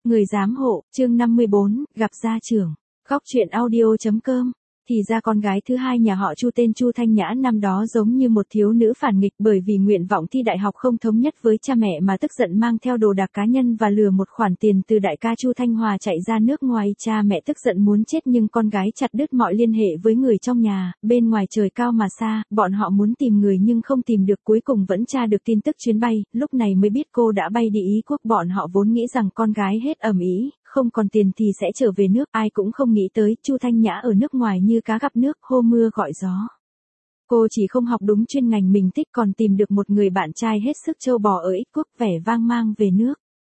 Người giám hộ, chương 54, gặp gia trưởng. Khóc chuyện audio.com. Thì ra con gái thứ hai nhà họ Chu tên Chu Thanh Nhã năm đó giống như một thiếu nữ phản nghịch, bởi vì nguyện vọng thi đại học không thống nhất với cha mẹ mà tức giận mang theo đồ đạc cá nhân và lừa một khoản tiền từ đại ca Chu Thanh Hòa chạy ra nước ngoài. Cha mẹ tức giận muốn chết nhưng con gái chặt đứt mọi liên hệ với người trong nhà, bên ngoài trời cao mà xa, bọn họ muốn tìm người nhưng không tìm được, cuối cùng vẫn tra được tin tức chuyến bay, lúc này mới biết cô đã bay đi Ý Quốc. Bọn họ vốn nghĩ rằng con gái hết ầm ĩ, không còn tiền thì sẽ trở về nước, ai cũng không nghĩ tới Chu Thanh Nhã ở nước ngoài như cá gặp nước, hô mưa gọi gió. Cô chỉ không học đúng chuyên ngành mình thích, còn tìm được một người bạn trai hết sức trâu bò ở Ích Quốc, vẻ vang mang về nước.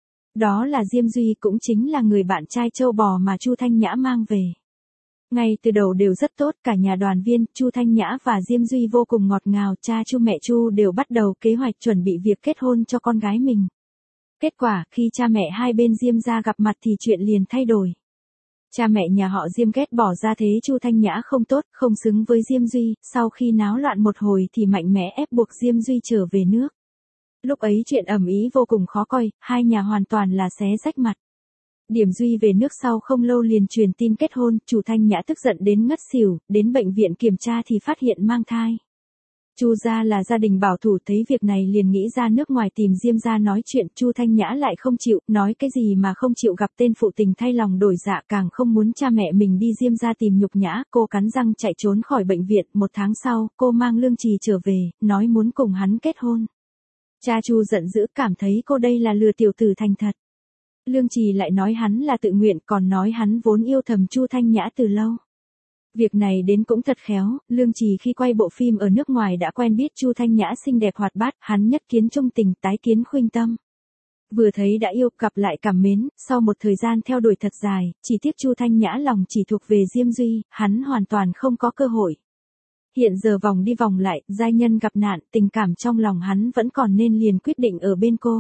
Đó là Diêm Duy, cũng chính là người bạn trai trâu bò mà Chu Thanh Nhã mang về. Ngay từ đầu đều rất tốt, cả nhà đoàn viên, Chu Thanh Nhã và Diêm Duy vô cùng ngọt ngào, cha Chu mẹ Chu đều bắt đầu kế hoạch chuẩn bị việc kết hôn cho con gái mình. Kết quả, khi cha mẹ hai bên Diêm gia gặp mặt thì chuyện liền thay đổi. Cha mẹ nhà họ Diêm ghét bỏ ra thế Chu Thanh Nhã không tốt, không xứng với Diêm Duy, sau khi náo loạn một hồi thì mạnh mẽ ép buộc Diêm Duy trở về nước. Lúc ấy chuyện ầm ĩ vô cùng khó coi, hai nhà hoàn toàn là xé rách mặt. Điểm Duy về nước sau không lâu liền truyền tin kết hôn, Chu Thanh Nhã tức giận đến ngất xỉu, đến bệnh viện kiểm tra thì phát hiện mang thai. Chu gia là gia đình bảo thủ, thấy việc này liền nghĩ ra nước ngoài tìm Diêm gia nói chuyện. Chu Thanh Nhã lại không chịu, nói cái gì mà không chịu gặp tên phụ tình thay lòng đổi dạ, càng không muốn cha mẹ mình đi Diêm gia tìm nhục nhã. Cô cắn răng chạy trốn khỏi bệnh viện. Một tháng sau, cô mang Lương Trì trở về, nói muốn cùng hắn kết hôn. Cha Chu giận dữ, cảm thấy cô đây là lừa tiểu tử thành thật. Lương Trì lại nói hắn là tự nguyện, còn nói hắn vốn yêu thầm Chu Thanh Nhã từ lâu. Việc này đến cũng thật khéo, Lương Trì khi quay bộ phim ở nước ngoài đã quen biết Chu Thanh Nhã xinh đẹp hoạt bát, hắn nhất kiến trung tình, tái kiến khuynh tâm. Vừa thấy đã yêu, gặp lại cảm mến, sau một thời gian theo đuổi thật dài, chỉ tiếc Chu Thanh Nhã lòng chỉ thuộc về Diêm Duy, hắn hoàn toàn không có cơ hội. Hiện giờ vòng đi vòng lại, giai nhân gặp nạn, tình cảm trong lòng hắn vẫn còn nên liền quyết định ở bên cô.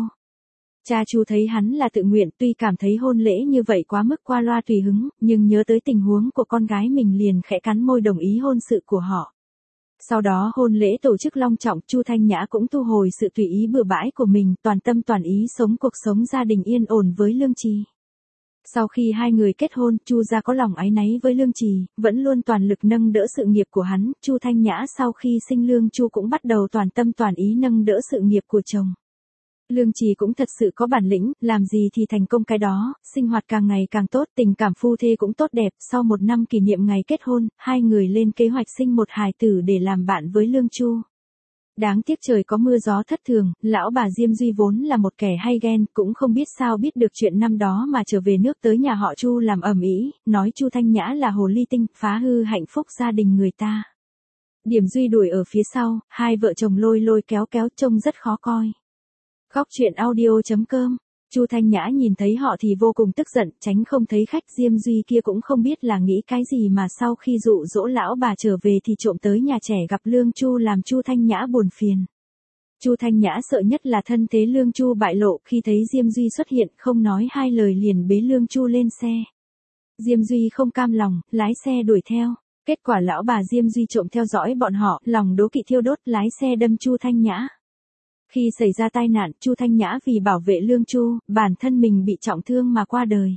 Cha Chu thấy hắn là tự nguyện, tuy cảm thấy hôn lễ như vậy quá mức qua loa tùy hứng, nhưng nhớ tới tình huống của con gái mình liền khẽ cắn môi đồng ý hôn sự của họ. Sau đó hôn lễ tổ chức long trọng, Chu Thanh Nhã cũng thu hồi sự tùy ý bừa bãi của mình, toàn tâm toàn ý sống cuộc sống gia đình yên ổn với Lương Trì. Sau khi hai người kết hôn, Chu gia có lòng áy náy với Lương Trì, vẫn luôn toàn lực nâng đỡ sự nghiệp của hắn. Chu Thanh Nhã sau khi sinh Lương Chu cũng bắt đầu toàn tâm toàn ý nâng đỡ sự nghiệp của chồng. Lương Trì cũng thật sự có bản lĩnh, làm gì thì thành công cái đó, sinh hoạt càng ngày càng tốt, tình cảm phu thê cũng tốt đẹp. Sau một năm kỷ niệm ngày kết hôn, hai người lên kế hoạch sinh một hài tử để làm bạn với Lương Chu. Đáng tiếc trời có mưa gió thất thường, lão bà Diêm Duy vốn là một kẻ hay ghen, cũng không biết sao biết được chuyện năm đó mà trở về nước tới nhà họ Chu làm ầm ĩ, nói Chu Thanh Nhã là hồ ly tinh, phá hư hạnh phúc gia đình người ta. Điểm Duy đuổi ở phía sau, hai vợ chồng lôi lôi kéo kéo, trông rất khó coi. Khóc chuyện audio.com. Chu Thanh Nhã nhìn thấy họ thì vô cùng tức giận, tránh không thấy khách. Diêm Duy kia cũng không biết là nghĩ cái gì mà sau khi dụ dỗ lão bà trở về thì trộm tới nhà trẻ gặp Lương Chu, làm Chu Thanh Nhã buồn phiền. Chu Thanh Nhã sợ nhất là thân thế Lương Chu bại lộ, khi thấy Diêm Duy xuất hiện không nói hai lời liền bế Lương Chu lên xe. Diêm Duy không cam lòng, lái xe đuổi theo. Kết quả lão bà Diêm Duy trộm theo dõi bọn họ, lòng đố kỵ thiêu đốt, lái xe đâm Chu Thanh Nhã. Khi xảy ra tai nạn, Chu Thanh Nhã vì bảo vệ Lương Chu, bản thân mình bị trọng thương mà qua đời.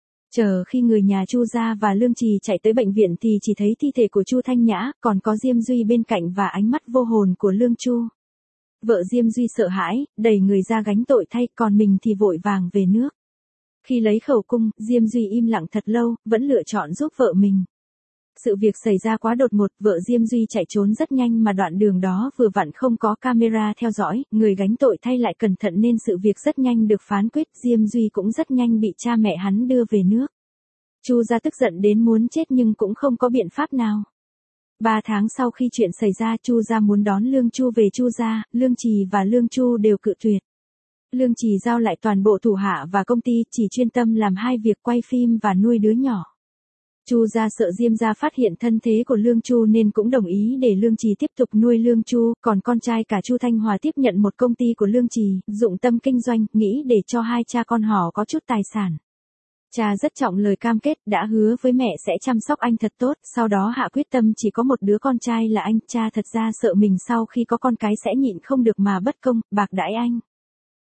Chờ khi người nhà Chu gia và Lương Trì chạy tới bệnh viện thì chỉ thấy thi thể của Chu Thanh Nhã, còn có Diêm Duy bên cạnh và ánh mắt vô hồn của Lương Chu. Vợ Diêm Duy sợ hãi, đẩy người ra gánh tội thay, còn mình thì vội vàng về nước. Khi lấy khẩu cung, Diêm Duy im lặng thật lâu, vẫn lựa chọn giúp vợ mình. Sự việc xảy ra quá đột ngột, vợ Diêm Duy chạy trốn rất nhanh mà đoạn đường đó vừa vặn không có camera theo dõi, người gánh tội thay lại cẩn thận nên sự việc rất nhanh được phán quyết. Diêm Duy cũng rất nhanh bị cha mẹ hắn đưa về nước. Chu gia tức giận đến muốn chết nhưng cũng không có biện pháp nào. 3 tháng sau khi chuyện xảy ra, Chu gia muốn đón Lương Chu về Chu gia, Lương Trì và Lương Chu đều cự tuyệt. Lương Trì giao lại toàn bộ thủ hạ và công ty, chỉ chuyên tâm làm hai việc quay phim và nuôi đứa nhỏ. Chu gia sợ Diêm gia phát hiện thân thế của Lương Chu nên cũng đồng ý để Lương Trì tiếp tục nuôi Lương Chu, còn con trai cả Chu Thanh Hòa tiếp nhận một công ty của Lương Trì, dụng tâm kinh doanh, nghĩ để cho hai cha con họ có chút tài sản. Cha rất trọng lời cam kết, đã hứa với mẹ sẽ chăm sóc anh thật tốt, sau đó hạ quyết tâm chỉ có một đứa con trai là anh. Cha thật ra sợ mình sau khi có con cái sẽ nhịn không được mà bất công, bạc đãi anh.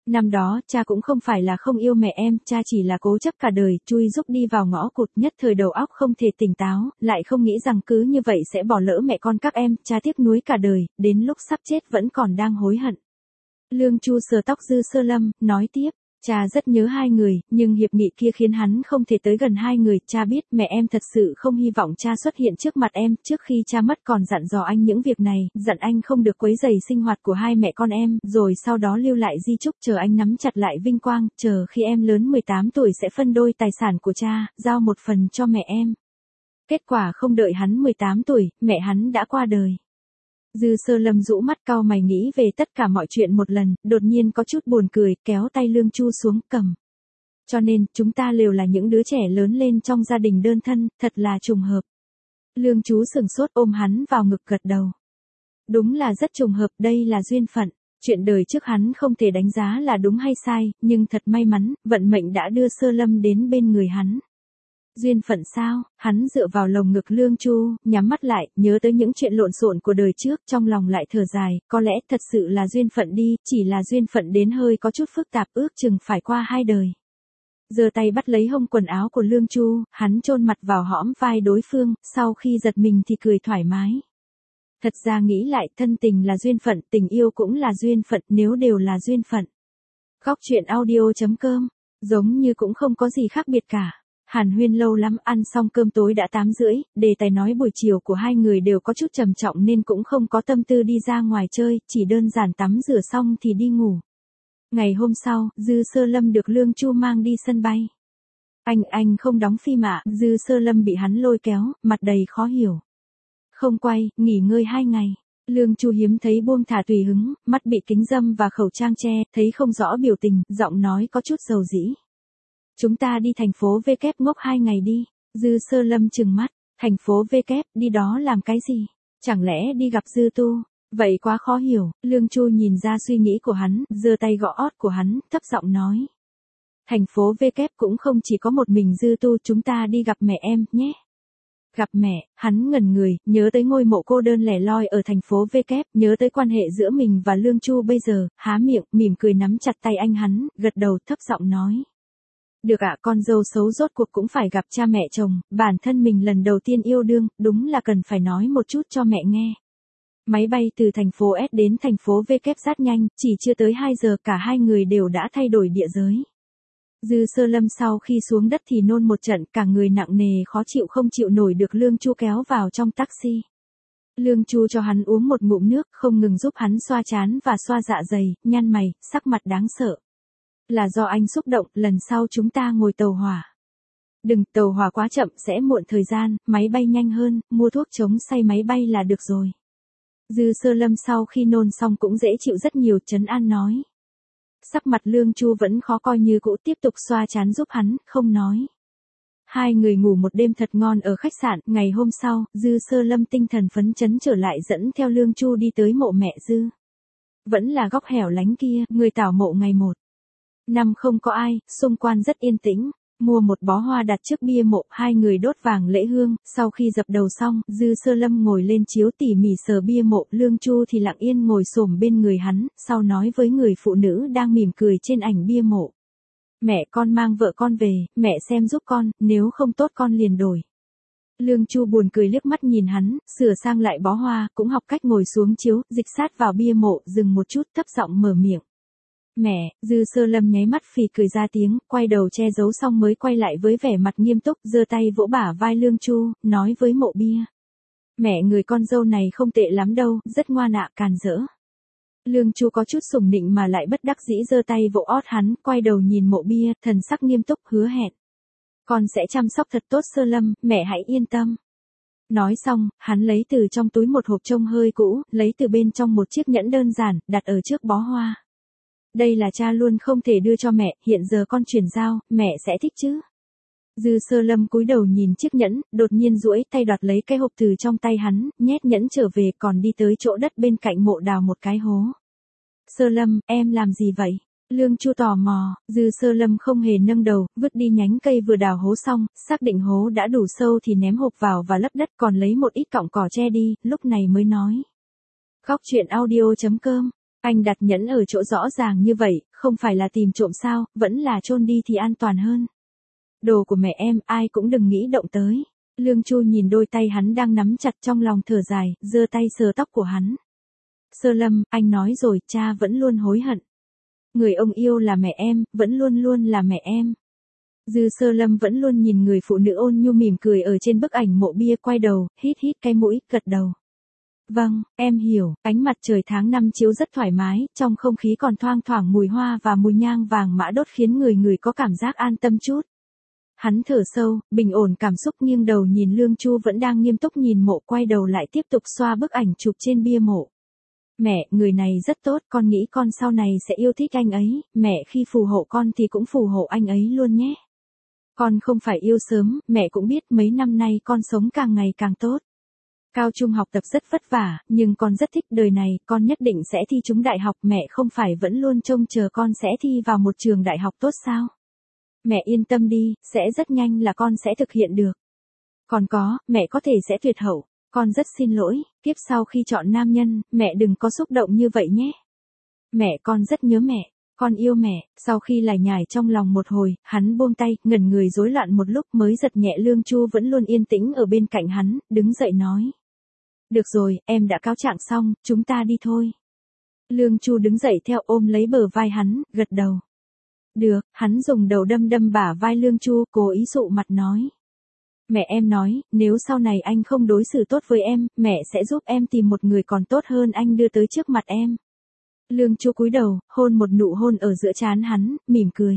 Năm đó, cha cũng không phải là không yêu mẹ em, cha chỉ là cố chấp cả đời, chui rúc đi vào ngõ cụt, nhất thời đầu óc không thể tỉnh táo, lại không nghĩ rằng cứ như vậy sẽ bỏ lỡ mẹ con các em, cha tiếc nuối cả đời, đến lúc sắp chết vẫn còn đang hối hận. Lương Chu sờ tóc Dư Sơ Lâm, nói tiếp. Cha rất nhớ hai người, nhưng hiệp nghị kia khiến hắn không thể tới gần hai người, cha biết mẹ em thật sự không hy vọng cha xuất hiện trước mặt em, trước khi cha mất còn dặn dò anh những việc này, dặn anh không được quấy rầy sinh hoạt của hai mẹ con em, rồi sau đó lưu lại di chúc chờ anh nắm chặt lại vinh quang, chờ khi em lớn 18 tuổi sẽ phân đôi tài sản của cha, giao một phần cho mẹ em. Kết quả không đợi hắn 18 tuổi, mẹ hắn đã qua đời. Dư Sơ Lâm rũ mắt cau mày nghĩ về tất cả mọi chuyện một lần, đột nhiên có chút buồn cười, kéo tay Lương Chu xuống cầm. Cho nên, chúng ta đều là những đứa trẻ lớn lên trong gia đình đơn thân, thật là trùng hợp. Lương Chu sững sốt ôm hắn vào ngực gật đầu. Đúng là rất trùng hợp, đây là duyên phận. Chuyện đời trước hắn không thể đánh giá là đúng hay sai, nhưng thật may mắn, vận mệnh đã đưa Sơ Lâm đến bên người hắn. Duyên phận sao? Hắn dựa vào lồng ngực Lương Chu, nhắm mắt lại, nhớ tới những chuyện lộn xộn của đời trước, trong lòng lại thở dài, có lẽ thật sự là duyên phận đi, chỉ là duyên phận đến hơi có chút phức tạp, ước chừng phải qua 2 đời. Giơ tay bắt lấy hông quần áo của Lương Chu, hắn chôn mặt vào hõm vai đối phương, sau khi giật mình thì cười thoải mái. Thật ra nghĩ lại, thân tình là duyên phận, tình yêu cũng là duyên phận, nếu đều là duyên phận. Góc truyện audio.com, giống như cũng không có gì khác biệt cả. Hàn huyên lâu lắm, ăn xong cơm tối đã 8:30, đề tài nói buổi chiều của hai người đều có chút trầm trọng nên cũng không có tâm tư đi ra ngoài chơi, chỉ đơn giản tắm rửa xong thì đi ngủ. Ngày hôm sau, Dư Sơ Lâm được Lương Chu mang đi sân bay. Anh không đóng phim ạ, Dư Sơ Lâm bị hắn lôi kéo, mặt đầy khó hiểu. Không quay, nghỉ ngơi 2 ngày. Lương Chu hiếm thấy buông thả tùy hứng, mắt bị kính râm và khẩu trang che, thấy không rõ biểu tình, giọng nói có chút dầu dĩ. Chúng ta đi thành phố V kép ngốc 2 ngày đi. Dư Sơ Lâm trừng mắt. Thành phố V kép, đi đó làm cái gì? Chẳng lẽ đi gặp Dư Tu? Vậy quá khó hiểu. Lương Chu nhìn ra suy nghĩ của hắn, giơ tay gõ ót của hắn, thấp giọng nói. Thành phố V kép cũng không chỉ có một mình Dư Tu, chúng ta đi gặp mẹ em, nhé. Gặp mẹ, hắn ngẩn người, nhớ tới ngôi mộ cô đơn lẻ loi ở thành phố V kép, nhớ tới quan hệ giữa mình và Lương Chu bây giờ, há miệng, mỉm cười nắm chặt tay anh hắn, gật đầu thấp giọng nói. Được ạ, con dâu xấu rốt cuộc cũng phải gặp cha mẹ chồng, bản thân mình lần đầu tiên yêu đương, đúng là cần phải nói một chút cho mẹ nghe. Máy bay từ thành phố S đến thành phố V kép rất nhanh, chỉ chưa tới 2 giờ cả hai người đều đã thay đổi địa giới. Dư Sơ Lâm sau khi xuống đất thì nôn một trận, cả người nặng nề khó chịu không chịu nổi được Lương Chu kéo vào trong taxi. Lương Chu cho hắn uống một ngụm nước, không ngừng giúp hắn xoa trán và xoa dạ dày, nhăn mày, sắc mặt đáng sợ. Là do anh xúc động, lần sau chúng ta ngồi tàu hỏa. Đừng, tàu hỏa quá chậm sẽ muộn thời gian, máy bay nhanh hơn, mua thuốc chống say máy bay là được rồi. Dư Sơ Lâm sau khi nôn xong cũng dễ chịu rất nhiều, trấn an nói. Sắc mặt Lương Chu vẫn khó coi như cũ, tiếp tục xoa trán giúp hắn, không nói. Hai người ngủ một đêm thật ngon ở khách sạn, ngày hôm sau, Dư Sơ Lâm tinh thần phấn chấn trở lại dẫn theo Lương Chu đi tới mộ mẹ Dư. Vẫn là góc hẻo lánh kia, người tảo mộ ngày 1 năm không có ai, xung quanh rất yên tĩnh. Mua một bó hoa đặt trước bia mộ, hai người đốt vàng lễ hương, sau khi dập đầu xong, Dư Sơ Lâm ngồi lên chiếu tỉ mỉ sờ bia mộ, Lương Chu thì lặng yên ngồi xổm bên người hắn, sau nói với người phụ nữ đang mỉm cười trên ảnh bia mộ. Mẹ con mang vợ con về, mẹ xem giúp con, nếu không tốt con liền đổi. Lương Chu buồn cười liếc mắt nhìn hắn, sửa sang lại bó hoa, cũng học cách ngồi xuống chiếu, dịch sát vào bia mộ, dừng một chút, thấp giọng mở miệng. Mẹ, Dư Sơ Lâm nháy mắt phì cười ra tiếng, quay đầu che giấu xong mới quay lại với vẻ mặt nghiêm túc, giơ tay vỗ bả vai Lương Chu, nói với mộ bia. Mẹ người con dâu này không tệ lắm đâu, rất ngoan ạ, càn rỡ. Lương Chu có chút sủng nịnh mà lại bất đắc dĩ giơ tay vỗ ót hắn, quay đầu nhìn mộ bia, thần sắc nghiêm túc, hứa hẹn. Con sẽ chăm sóc thật tốt Sơ Lâm, mẹ hãy yên tâm. Nói xong, hắn lấy từ trong túi một hộp trông hơi cũ, lấy từ bên trong một chiếc nhẫn đơn giản, đặt ở trước bó hoa. Đây là cha luôn không thể đưa cho mẹ, hiện giờ con chuyển giao, mẹ sẽ thích chứ. Dư Sơ Lâm cúi đầu nhìn chiếc nhẫn, đột nhiên duỗi tay đoạt lấy cái hộp từ trong tay hắn, nhét nhẫn trở về còn đi tới chỗ đất bên cạnh mộ đào một cái hố. Sơ Lâm, em làm gì vậy? Lương Chu tò mò, Dư Sơ Lâm không hề nâng đầu, vứt đi nhánh cây vừa đào hố xong, xác định hố đã đủ sâu thì ném hộp vào và lấp đất còn lấy một ít cọng cỏ che đi, lúc này mới nói. Góc truyện audio.com Anh đặt nhẫn ở chỗ rõ ràng như vậy, không phải là tìm trộm sao, vẫn là chôn đi thì an toàn hơn. Đồ của mẹ em, ai cũng đừng nghĩ động tới. Lương Chu nhìn đôi tay hắn đang nắm chặt trong lòng thở dài, giơ tay sờ tóc của hắn. Sơ Lâm, anh nói rồi, cha vẫn luôn hối hận. Người ông yêu là mẹ em, vẫn luôn luôn là mẹ em. Dư Sơ Lâm vẫn luôn nhìn người phụ nữ ôn nhu mỉm cười ở trên bức ảnh mộ bia, quay đầu, hít hít cái mũi, gật đầu. Vâng, em hiểu, ánh mặt trời tháng 5 chiếu rất thoải mái, trong không khí còn thoang thoảng mùi hoa và mùi nhang vàng mã đốt khiến người có cảm giác an tâm chút. Hắn thở sâu, bình ổn cảm xúc, nghiêng đầu nhìn Lương Chu vẫn đang nghiêm túc nhìn mộ, quay đầu lại tiếp tục xoa bức ảnh chụp trên bia mộ. Mẹ, người này rất tốt, con nghĩ con sau này sẽ yêu thích anh ấy, mẹ khi phù hộ con thì cũng phù hộ anh ấy luôn nhé. Con không phải yêu sớm, mẹ cũng biết mấy năm nay con sống càng ngày càng tốt. Cao trung học tập rất vất vả, nhưng con rất thích đời này, con nhất định sẽ thi trúng đại học, mẹ không phải vẫn luôn trông chờ con sẽ thi vào một trường đại học tốt sao? Mẹ yên tâm đi, sẽ rất nhanh là con sẽ thực hiện được. Còn có, mẹ có thể sẽ tuyệt hậu, con rất xin lỗi, tiếp sau khi chọn nam nhân, mẹ đừng có xúc động như vậy nhé. Mẹ, con rất nhớ mẹ, con yêu mẹ. Sau khi lải nhải trong lòng một hồi, hắn buông tay, ngẩn người rối loạn một lúc mới giật nhẹ. Lương Chu vẫn luôn yên tĩnh ở bên cạnh hắn, đứng dậy nói. Được rồi, em đã cáo trạng xong, chúng ta đi thôi. Lương Chu đứng dậy theo, ôm lấy bờ vai hắn, gật đầu. Được, hắn dùng đầu đâm bả vai Lương Chu, cố ý dụ mặt nói. Mẹ em nói, nếu sau này anh không đối xử tốt với em, mẹ sẽ giúp em tìm một người còn tốt hơn anh đưa tới trước mặt em. Lương Chu cúi đầu, hôn một nụ hôn ở giữa trán hắn, mỉm cười.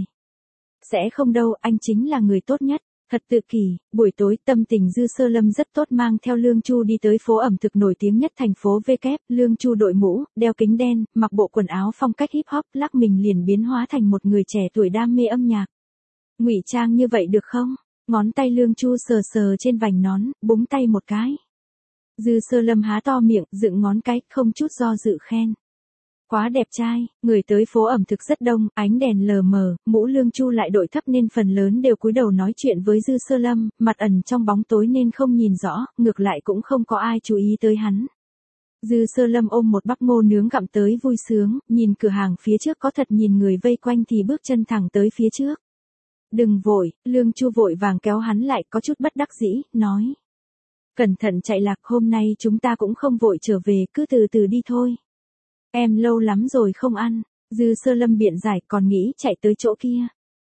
Sẽ không đâu, anh chính là người tốt nhất. Thật tự kỷ, buổi tối tâm tình Dư Sơ Lâm rất tốt, mang theo Lương Chu đi tới phố ẩm thực nổi tiếng nhất thành phố V kép. Lương Chu đội mũ, đeo kính đen, mặc bộ quần áo phong cách hip hop, lắc mình liền biến hóa thành một người trẻ tuổi đam mê âm nhạc. Ngụy trang như vậy được không? Ngón tay Lương Chu sờ sờ trên vành nón, búng tay một cái. Dư Sơ Lâm há to miệng, dựng ngón cái, không chút do dự khen. Quá đẹp trai, người tới phố ẩm thực rất đông, ánh đèn lờ mờ, mũ Lương Chu lại đội thấp nên phần lớn đều cúi đầu nói chuyện với Dư Sơ Lâm, mặt ẩn trong bóng tối nên không nhìn rõ, ngược lại cũng không có ai chú ý tới hắn. Dư Sơ Lâm ôm một bắp ngô nướng gặm tới vui sướng, nhìn cửa hàng phía trước có thật nhìn người vây quanh thì bước chân thẳng tới phía trước. Đừng vội, Lương Chu vội vàng kéo hắn lại, có chút bất đắc dĩ, nói. Cẩn thận chạy lạc, hôm nay chúng ta cũng không vội trở về, cứ từ từ đi thôi. Em lâu lắm rồi không ăn. Dư Sơ Lâm biện giải, còn nghĩ chạy tới chỗ kia.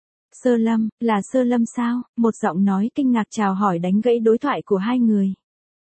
Sơ Lâm, là Sơ Lâm sao? Một giọng nói kinh ngạc chào hỏi đánh gãy đối thoại của hai người.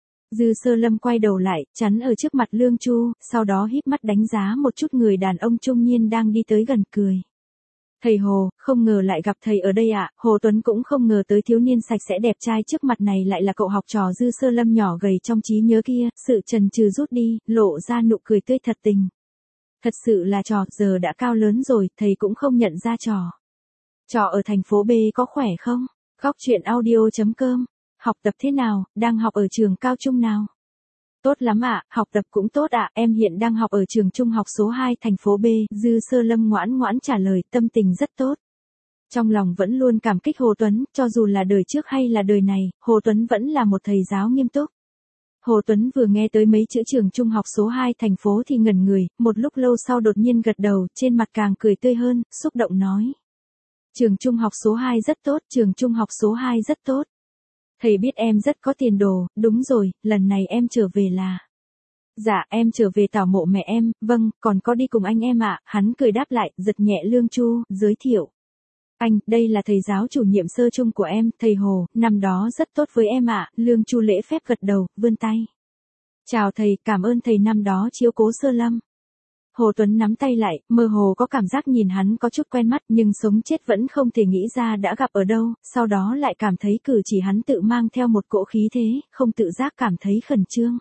Dư Sơ Lâm quay đầu lại, chắn ở trước mặt Lương Chu, sau đó híp mắt đánh giá một chút người đàn ông trung niên đang đi tới gần, cười. Thầy Hồ, không ngờ lại gặp thầy ở đây ạ. Hồ Tuấn cũng không ngờ tới thiếu niên sạch sẽ đẹp trai trước mặt này lại là cậu học trò Dư Sơ Lâm nhỏ gầy trong trí nhớ kia, sự chần chừ rút đi, lộ ra nụ cười tươi thật tình. Thật sự là trò, giờ đã cao lớn rồi, thầy cũng không nhận ra trò. Trò ở thành phố B có khỏe không? Góc truyện audio.com. Học tập thế nào, đang học ở trường cao trung nào? Tốt lắm ạ, học tập cũng tốt ạ, em hiện đang học ở trường trung học số 2 thành phố B. Dư Sơ Lâm ngoãn ngoãn trả lời, tâm tình rất tốt. Trong lòng vẫn luôn cảm kích Hồ Tuấn, cho dù là đời trước hay là đời này, Hồ Tuấn vẫn là một thầy giáo nghiêm túc. Hồ Tuấn vừa nghe tới mấy chữ trường trung học số 2 thành phố thì ngẩn người, một lúc lâu sau đột nhiên gật đầu, trên mặt càng cười tươi hơn, xúc động nói. Trường trung học số 2 rất tốt, trường trung học số 2 rất tốt. Thầy biết em rất có tiền đồ, đúng rồi, lần này em trở về là. Dạ, em trở về tảo mộ mẹ em, vâng, còn có đi cùng anh em ạ. Hắn cười đáp lại, giật nhẹ Lương Chu, giới thiệu. Anh, đây là thầy giáo chủ nhiệm sơ trung của em, thầy Hồ, năm đó rất tốt với em ạ. Lương Chu lễ phép gật đầu, vươn tay. Chào thầy, cảm ơn thầy năm đó chiếu cố Sơ Lâm. Hồ Tuấn nắm tay lại, mơ hồ có cảm giác nhìn hắn có chút quen mắt, nhưng sống chết vẫn không thể nghĩ ra đã gặp ở đâu, sau đó lại cảm thấy cử chỉ hắn tự mang theo một cỗ khí thế, không tự giác cảm thấy khẩn trương.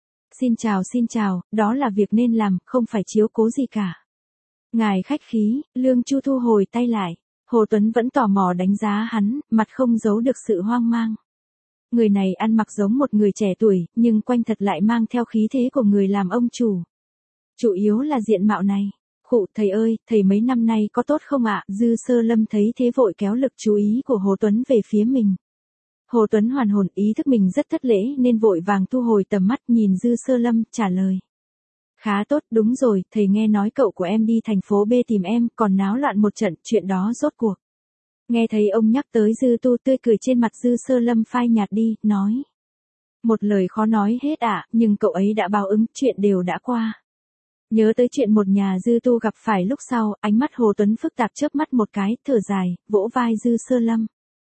Xin chào, đó là việc nên làm, không phải chiếu cố gì cả. Ngài khách khí, Lương Chu thu hồi tay lại. Hồ Tuấn vẫn tò mò đánh giá hắn, mặt không giấu được sự hoang mang. Người này ăn mặc giống một người trẻ tuổi, nhưng quanh thật lại mang theo khí thế của người làm ông chủ. Chủ yếu là diện mạo này. Khụ, thầy ơi, thầy mấy năm nay có tốt không ạ? Dư Sơ Lâm thấy thế vội kéo lực chú ý của Hồ Tuấn về phía mình. Hồ Tuấn hoàn hồn, ý thức mình rất thất lễ nên vội vàng thu hồi tầm mắt nhìn Dư Sơ Lâm, trả lời. Khá tốt, đúng rồi, thầy nghe nói cậu của em đi thành phố B tìm em, còn náo loạn một trận, chuyện đó rốt cuộc. Nghe thấy ông nhắc tới Dư Tu, tươi cười trên mặt Dư Sơ Lâm phai nhạt đi, nói. Một lời khó nói hết ạ, nhưng cậu ấy đã báo ứng, chuyện đều đã qua. Nhớ tới chuyện một nhà Dư Tu gặp phải lúc sau, ánh mắt Hồ Tuấn phức tạp chớp mắt một cái, thở dài, vỗ vai Dư Sơ Lâm.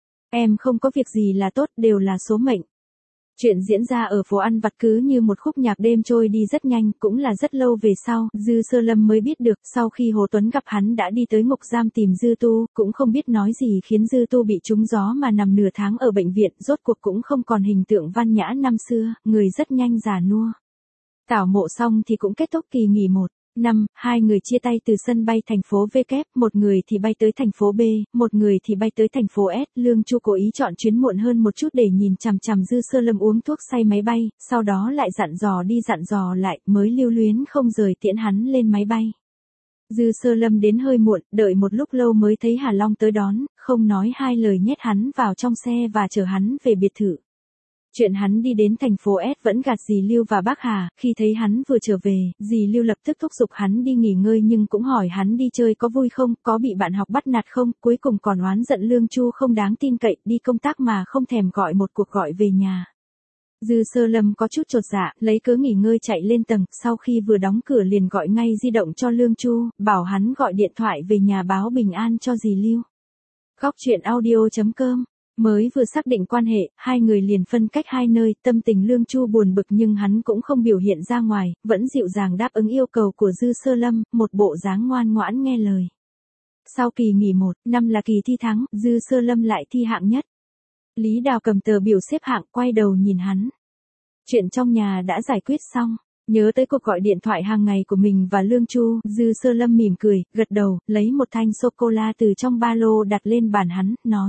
Em không có việc gì là tốt, đều là số mệnh. Chuyện diễn ra ở phố ăn vặt cứ như một khúc nhạc đêm trôi đi rất nhanh, cũng là rất lâu về sau, Dư Sơ Lâm mới biết được, sau khi Hồ Tuấn gặp hắn đã đi tới ngục giam tìm Dư Tu, cũng không biết nói gì khiến Dư Tu bị trúng gió mà nằm nửa tháng ở bệnh viện, rốt cuộc cũng không còn hình tượng văn nhã năm xưa, người rất nhanh già nua. Tảo mộ xong thì cũng kết thúc kỳ nghỉ 1 năm, hai người chia tay từ sân bay thành phố V kép, một người thì bay tới thành phố B, một người thì bay tới thành phố S. Lương Chu cố ý chọn chuyến muộn hơn một chút để nhìn chằm chằm Dư Sơ Lâm uống thuốc say máy bay, sau đó lại dặn dò đi dặn dò lại, mới lưu luyến không rời tiễn hắn lên máy bay. Dư Sơ Lâm đến hơi muộn, đợi một lúc lâu mới thấy Hà Long tới đón, không nói hai lời nhét hắn vào trong xe và chở hắn về biệt thự. Chuyện hắn đi đến thành phố S vẫn gạt dì Lưu và bác Hà, khi thấy hắn vừa trở về, dì Lưu lập tức thúc giục hắn đi nghỉ ngơi nhưng cũng hỏi hắn đi chơi có vui không, có bị bạn học bắt nạt không, cuối cùng còn oán giận Lương Chu không đáng tin cậy, đi công tác mà không thèm gọi một cuộc gọi về nhà. Dư Sơ Lâm có chút chột dạ, lấy cớ nghỉ ngơi chạy lên tầng, sau khi vừa đóng cửa liền gọi ngay di động cho Lương Chu, bảo hắn gọi điện thoại về nhà báo bình an cho dì Lưu. Góc truyện audio.com. Mới vừa xác định quan hệ, hai người liền phân cách hai nơi, tâm tình Lương Chu buồn bực nhưng hắn cũng không biểu hiện ra ngoài, vẫn dịu dàng đáp ứng yêu cầu của Dư Sơ Lâm, một bộ dáng ngoan ngoãn nghe lời. Sau kỳ nghỉ 1 năm là kỳ thi thắng, Dư Sơ Lâm lại thi hạng nhất. Lý Đào cầm tờ biểu xếp hạng, quay đầu nhìn hắn. Chuyện trong nhà đã giải quyết xong. Nhớ tới cuộc gọi điện thoại hàng ngày của mình và Lương Chu, Dư Sơ Lâm mỉm cười, gật đầu, lấy một thanh sô-cô-la từ trong ba lô đặt lên bàn hắn, nói.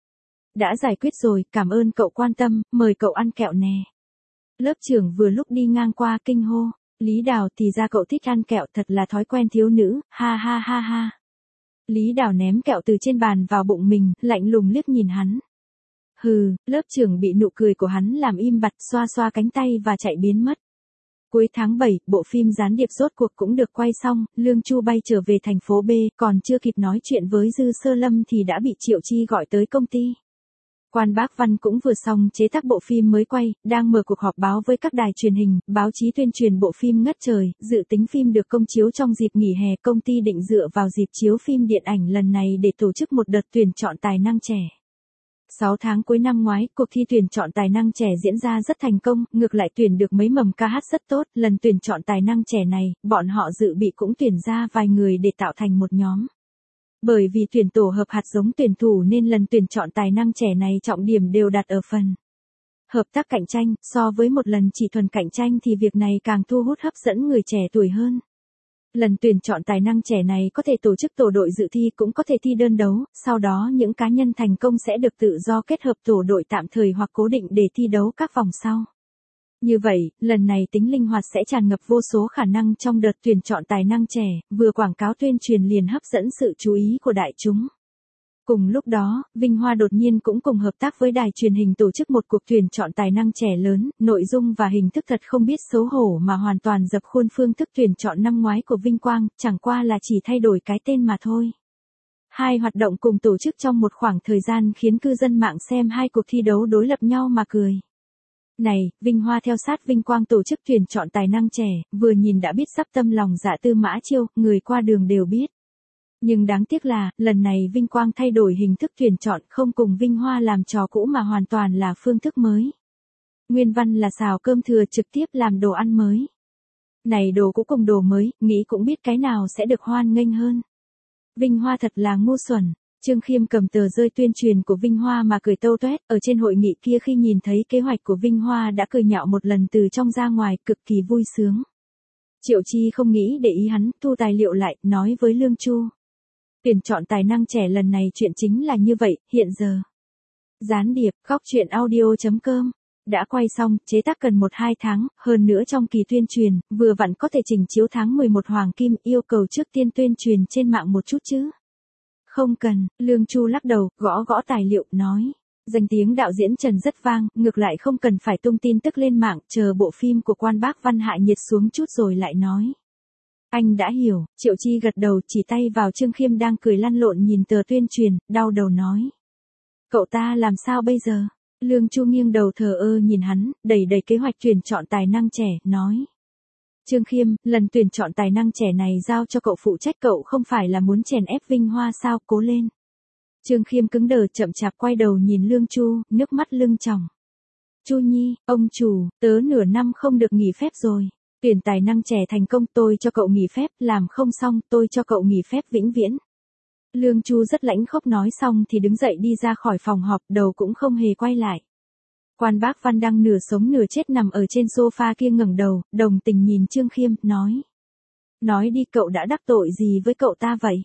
Đã giải quyết rồi, cảm ơn cậu quan tâm, mời cậu ăn kẹo nè. Lớp trưởng vừa lúc đi ngang qua kinh hô, Lý Đào thì ra cậu thích ăn kẹo, thật là thói quen thiếu nữ, ha ha ha ha. Lý Đào ném kẹo từ trên bàn vào bụng mình, lạnh lùng liếc nhìn hắn. Hừ, lớp trưởng bị nụ cười của hắn làm im bặt, xoa xoa cánh tay và chạy biến mất. Cuối tháng 7, bộ phim gián điệp rốt cuộc cũng được quay xong, Lương Chu bay trở về thành phố B, còn chưa kịp nói chuyện với Dư Sơ Lâm thì đã bị Triệu Chi gọi tới công ty. Quan Bác Văn cũng vừa xong chế tác bộ phim mới quay, đang mở cuộc họp báo với các đài truyền hình, báo chí tuyên truyền bộ phim Ngất Trời, dự tính phim được công chiếu trong dịp nghỉ hè, công ty định dựa vào dịp chiếu phim điện ảnh lần này để tổ chức một đợt tuyển chọn tài năng trẻ. 6 tháng cuối năm ngoái, cuộc thi tuyển chọn tài năng trẻ diễn ra rất thành công, ngược lại tuyển được mấy mầm ca hát rất tốt, lần tuyển chọn tài năng trẻ này, bọn họ dự bị cũng tuyển ra vài người để tạo thành một nhóm. Bởi vì tuyển tổ hợp hạt giống tuyển thủ nên lần tuyển chọn tài năng trẻ này trọng điểm đều đặt ở phần hợp tác cạnh tranh, so với một lần chỉ thuần cạnh tranh thì việc này càng thu hút hấp dẫn người trẻ tuổi hơn. Lần tuyển chọn tài năng trẻ này có thể tổ chức tổ đội dự thi cũng có thể thi đơn đấu, sau đó những cá nhân thành công sẽ được tự do kết hợp tổ đội tạm thời hoặc cố định để thi đấu các vòng sau. Như vậy, lần này tính linh hoạt sẽ tràn ngập vô số khả năng trong đợt tuyển chọn tài năng trẻ, vừa quảng cáo tuyên truyền liền hấp dẫn sự chú ý của đại chúng. Cùng lúc đó, Vinh Hoa đột nhiên cũng cùng hợp tác với đài truyền hình tổ chức một cuộc tuyển chọn tài năng trẻ lớn, nội dung và hình thức thật không biết xấu hổ mà hoàn toàn dập khuôn phương thức tuyển chọn năm ngoái của Vinh Quang, chẳng qua là chỉ thay đổi cái tên mà thôi. Hai hoạt động cùng tổ chức trong một khoảng thời gian khiến cư dân mạng xem hai cuộc thi đấu đối lập nhau mà cười. Này, Vinh Hoa theo sát Vinh Quang tổ chức tuyển chọn tài năng trẻ, vừa nhìn đã biết sắp tâm lòng dạ Tư Mã Chiêu, người qua đường đều biết. Nhưng đáng tiếc là, lần này Vinh Quang thay đổi hình thức tuyển chọn không cùng Vinh Hoa làm trò cũ mà hoàn toàn là phương thức mới. Nguyên văn là xào cơm thừa trực tiếp làm đồ ăn mới. Này đồ cũ cùng đồ mới, nghĩ cũng biết cái nào sẽ được hoan nghênh hơn. Vinh Hoa thật là ngu xuẩn. Trương Khiêm cầm tờ rơi tuyên truyền của Vinh Hoa mà cười tâu tuét, ở trên hội nghị kia khi nhìn thấy kế hoạch của Vinh Hoa đã cười nhạo một lần từ trong ra ngoài, cực kỳ vui sướng. Triệu Chi không nghĩ để ý hắn, thu tài liệu lại, nói với Lương Chu. Tuyển chọn tài năng trẻ lần này chuyện chính là như vậy, hiện giờ. Gián điệp, góc truyện audio.com. Đã quay xong, chế tác cần 1-2 tháng, hơn nữa trong kỳ tuyên truyền, vừa vặn có thể trình chiếu tháng 11 Hoàng Kim, yêu cầu trước tiên tuyên truyền trên mạng một chút chứ. Không cần, Lương Chu lắc đầu, gõ gõ tài liệu, nói. Danh tiếng đạo diễn Trần rất vang, ngược lại không cần phải tung tin tức lên mạng, chờ bộ phim của Quan Bác Văn hạ nhiệt xuống chút rồi lại nói. Anh đã hiểu, Triệu Chi gật đầu, chỉ tay vào Trương Khiêm đang cười lăn lộn nhìn tờ tuyên truyền, đau đầu nói. Cậu ta làm sao bây giờ? Lương Chu nghiêng đầu thờ ơ nhìn hắn, đẩy kế hoạch tuyển chọn tài năng trẻ, nói. Trương Khiêm, lần tuyển chọn tài năng trẻ này giao cho cậu phụ trách, cậu không phải là muốn chèn ép Vinh Hoa sao, cố lên. Trương Khiêm cứng đờ chậm chạp quay đầu nhìn Lương Chu, nước mắt lưng tròng. Chu Nhi, ông chủ, tớ nửa năm không được nghỉ phép rồi. Tuyển tài năng trẻ thành công, tôi cho cậu nghỉ phép, làm không xong, tôi cho cậu nghỉ phép vĩnh viễn. Lương Chu rất lãnh khốc nói xong thì đứng dậy đi ra khỏi phòng họp, đầu cũng không hề quay lại. Quan Bác Văn đang nửa sống nửa chết nằm ở trên sofa kia ngẩng đầu, đồng tình nhìn Trương Khiêm, nói. Nói đi, cậu đã đắc tội gì với cậu ta vậy?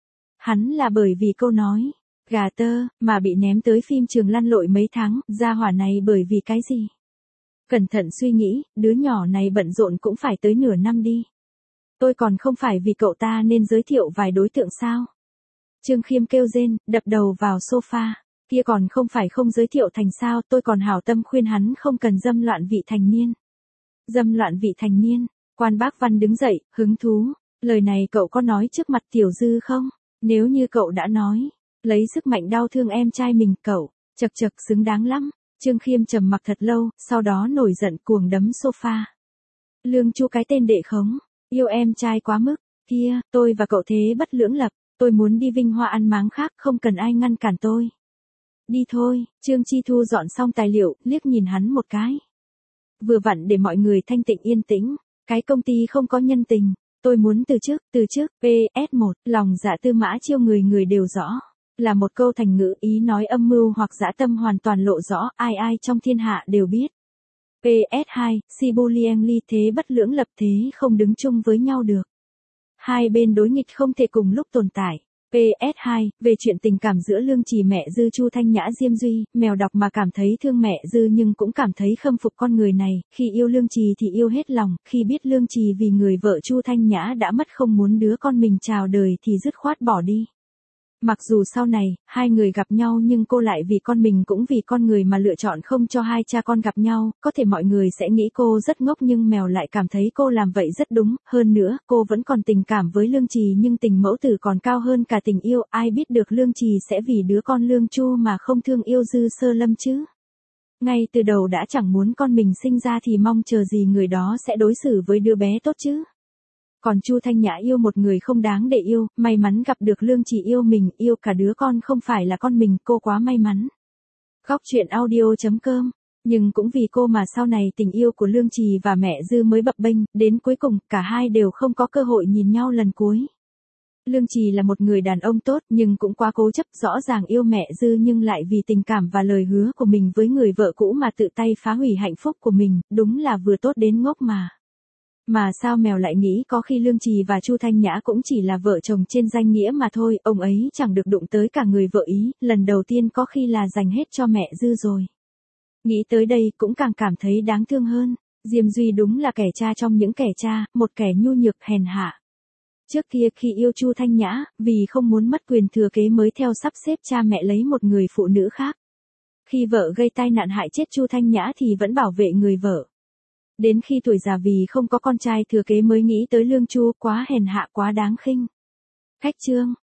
Hắn là bởi vì câu nói, gà tơ, mà bị ném tới phim trường lăn lội mấy tháng, gia hỏa này bởi vì cái gì? Cẩn thận suy nghĩ, đứa nhỏ này bận rộn cũng phải tới nửa năm đi. Tôi còn không phải vì cậu ta nên giới thiệu vài đối tượng sao? Trương Khiêm kêu rên, đập đầu vào sofa. Kia còn không phải không giới thiệu thành sao, tôi còn hảo tâm khuyên hắn không cần dâm loạn vị thành niên. Dâm loạn vị thành niên, Quan Bác Văn đứng dậy, hứng thú. Lời này cậu có nói trước mặt Tiểu Dư không? Nếu như cậu đã nói, lấy sức mạnh đau thương em trai mình, cậu, chật xứng đáng lắm. Trương Khiêm trầm mặc thật lâu, sau đó nổi giận cuồng đấm sofa. Lương Chu cái tên đệ khống, yêu em trai quá mức, kia, tôi và cậu thế bất lưỡng lập, tôi muốn đi Vinh Hoa ăn máng khác, không cần ai ngăn cản tôi. Đi thôi, Trương Chi Thu dọn xong tài liệu, liếc nhìn hắn một cái. Vừa vặn để mọi người thanh tịnh yên tĩnh, cái công ty không có nhân tình, tôi muốn từ chức, PS1, lòng dạ Tư Mã Chiêu người đều rõ. Là một câu thành ngữ, ý nói âm mưu hoặc dã tâm hoàn toàn lộ rõ, ai trong thiên hạ đều biết. PS2, Sibulienli thế bất lưỡng lập, thế không đứng chung với nhau được. Hai bên đối nghịch không thể cùng lúc tồn tại. PS2, về chuyện tình cảm giữa Lương Trì mẹ Dư Chu Thanh Nhã Diêm Duy, mèo đọc mà cảm thấy thương mẹ Dư nhưng cũng cảm thấy khâm phục con người này, khi yêu Lương Trì thì yêu hết lòng, khi biết Lương Trì vì người vợ Chu Thanh Nhã đã mất không muốn đứa con mình chào đời thì dứt khoát bỏ đi. Mặc dù sau này, hai người gặp nhau nhưng cô lại vì con mình cũng vì con người mà lựa chọn không cho hai cha con gặp nhau, có thể mọi người sẽ nghĩ cô rất ngốc nhưng mèo lại cảm thấy cô làm vậy rất đúng, hơn nữa, cô vẫn còn tình cảm với Lương Trì nhưng tình mẫu tử còn cao hơn cả tình yêu, ai biết được Lương Trì sẽ vì đứa con Lương Chu mà không thương yêu Dư Sơ Lâm chứ. Ngay từ đầu đã chẳng muốn con mình sinh ra thì mong chờ gì người đó sẽ đối xử với đứa bé tốt chứ. Còn Chu Thanh Nhã yêu một người không đáng để yêu, may mắn gặp được Lương Trì yêu mình, yêu cả đứa con không phải là con mình, cô quá may mắn. Góc truyện audio.com, nhưng cũng vì cô mà sau này tình yêu của Lương Trì và mẹ Dư mới bập bênh, đến cuối cùng, cả hai đều không có cơ hội nhìn nhau lần cuối. Lương Trì là một người đàn ông tốt nhưng cũng quá cố chấp, rõ ràng yêu mẹ Dư nhưng lại vì tình cảm và lời hứa của mình với người vợ cũ mà tự tay phá hủy hạnh phúc của mình, đúng là vừa tốt đến ngốc mà. Mà sao mèo lại nghĩ có khi Lương Trì và Chu Thanh Nhã cũng chỉ là vợ chồng trên danh nghĩa mà thôi, ông ấy chẳng được đụng tới cả người vợ ý, lần đầu tiên có khi là dành hết cho mẹ Dư rồi. Nghĩ tới đây cũng càng cảm thấy đáng thương hơn, Diêm Duy đúng là kẻ cha trong những kẻ cha, một kẻ nhu nhược hèn hạ. Trước kia khi yêu Chu Thanh Nhã, vì không muốn mất quyền thừa kế mới theo sắp xếp cha mẹ lấy một người phụ nữ khác. Khi vợ gây tai nạn hại chết Chu Thanh Nhã thì vẫn bảo vệ người vợ. Đến khi tuổi già vì không có con trai thừa kế mới nghĩ tới Lương Chu, quá hèn hạ quá đáng khinh. Khách chương